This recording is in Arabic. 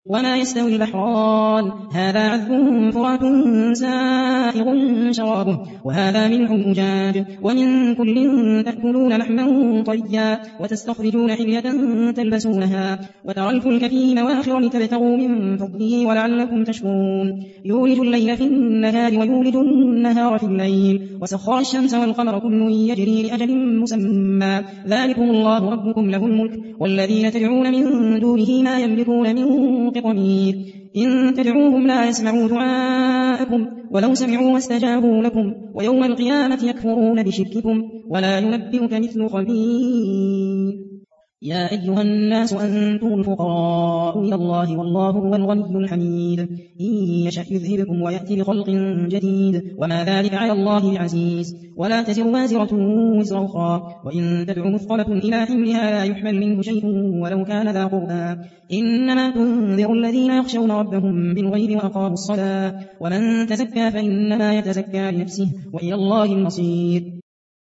وما يستوي البحران هذا عذب فرات سائغ شرابه وهذا ملح أجاج ومن كل تأكلون لحما طريا وتستخرجون حلية تلبسونها وترى الفلك فيه مواخر لتبتغوا من فضله ولعلكم تشكرون يولج الليل في النهار ويولج النهار في الليل وسخر الشمس والقمر كل يجري لأجل مسمى ذلكم الله ربكم له الملك والذين تدعون من دونه ما يملكون من قطمير إن تدعوهم لا يسمعوا دعاءكم ولو سمعوا واستجابوا لكم ويوم القيامة يكفرون بشرككم ولا ينبئك مثل خبير يا أيها الناس أنتم الفقراء إلى الله والله هو الغني الحميد إن يشأ يذهبكم ويأتي بخلق جديد وما ذلك على الله العزيز ولا تزر وازرة وزر أخرى وإن تدع مثقلة إلى حملها لا يحمل منه شيء ولو كان ذا قربى إنما تنذر الذين يخشون ربهم بالغيب وأقاموا الصلاة ومن تزكى فإنما يتزكى لنفسه وإلى الله المصير